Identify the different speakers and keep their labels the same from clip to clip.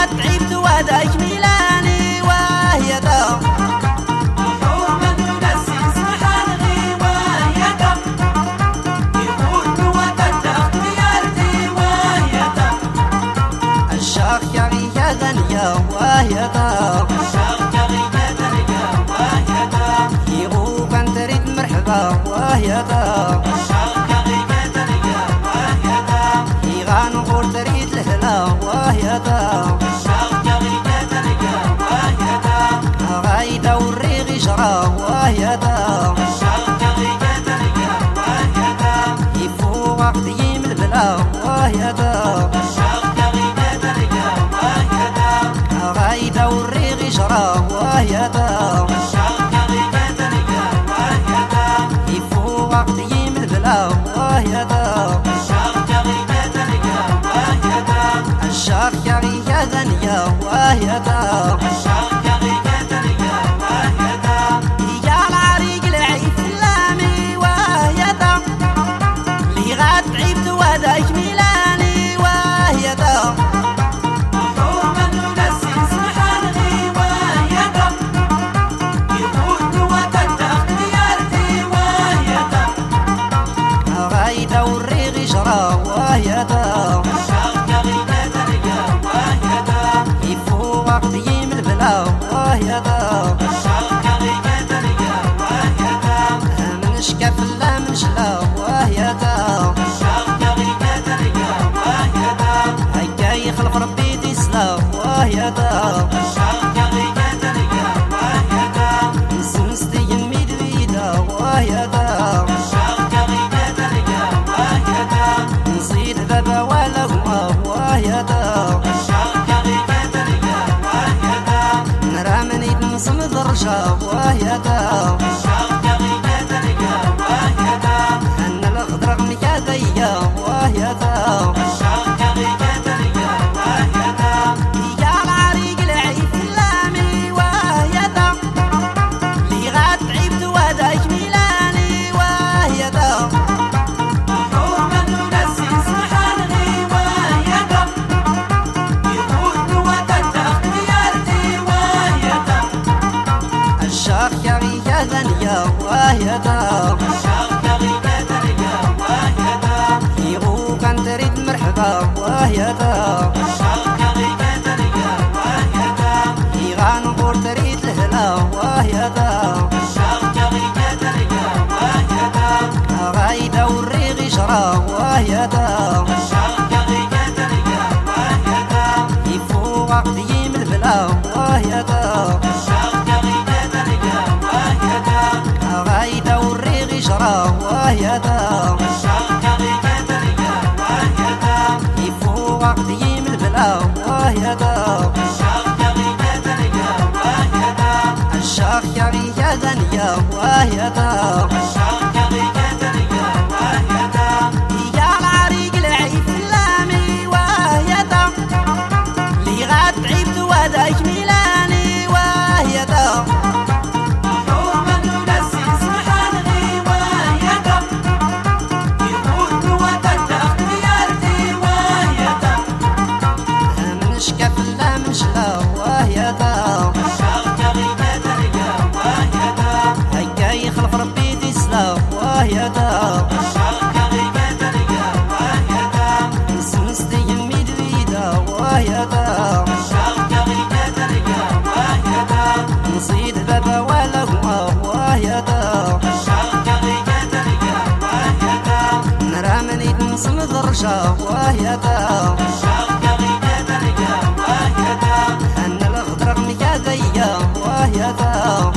Speaker 1: تعبت وداك ميلاني وهي دا الشاخ يغي غنيا وهي دا يغوب أن تريد مرحبا وهي دا يغان غور تريد لهلا وهي دا غايدة والريغ جرا وهي دا يفوق وقت يم البلا وهي دا غايدة والريغ جرا وهي دا يفوق وقت يم البلا وهي دا الشاخ يغي غنيا وهي دا يا العريق العيف اللامي وهي دا اللي غاد تعبت وداك ميلاني وهي دا غايدة والريغ جرا وهي دا يفوق وقت يم البلا وهي دا من شكف لا من شلا وهي دا هيا يخلف ربي تسلا وهي دا نسنستي يمي دويدا وهي دا نصيد بابا ولا هما وهي دا نرامني نصم درجة وهي دا أن الأخضر مكادية وهي دا يا العريق العيف اللامي وهي دا اللي غاد تعبت وداك ميلاني وهي دا الشاخ يغي غنيا وهي دا يغوب أن تريد مرحبا وهي دا يغان غور تريد لهلا وهي دا غايدة والريغ جرا وهي دا يفوق وقت يم البلا وهي دا غايدة والريغ جرا وهي دا يفوق وقت يم البلا وهي دا الشاخ يغي غنيا وهي دا يا العريق العيف اللامي وهي دا اللي غاد تعبت وداك ميلاني وهي دا من شكف لا من شلا وهي دا هيا يخلف ربي تسلا وهي دا نسنستي يمي دويدا وهي دا نصيد بابا ولا هما وهي دا نرامني نصم درجة وهي دا أن الأخضر مكادية وهي دا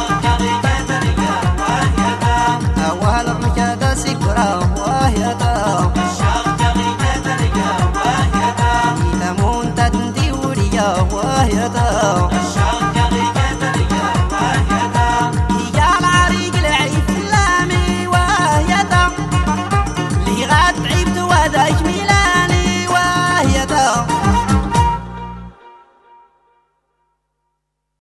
Speaker 1: أول مكادا سكرا وهي دا إذا مونتا تندي وريا وهي دا يا العريق العيف اللامي وهي دا اللي غاد تعبت وداك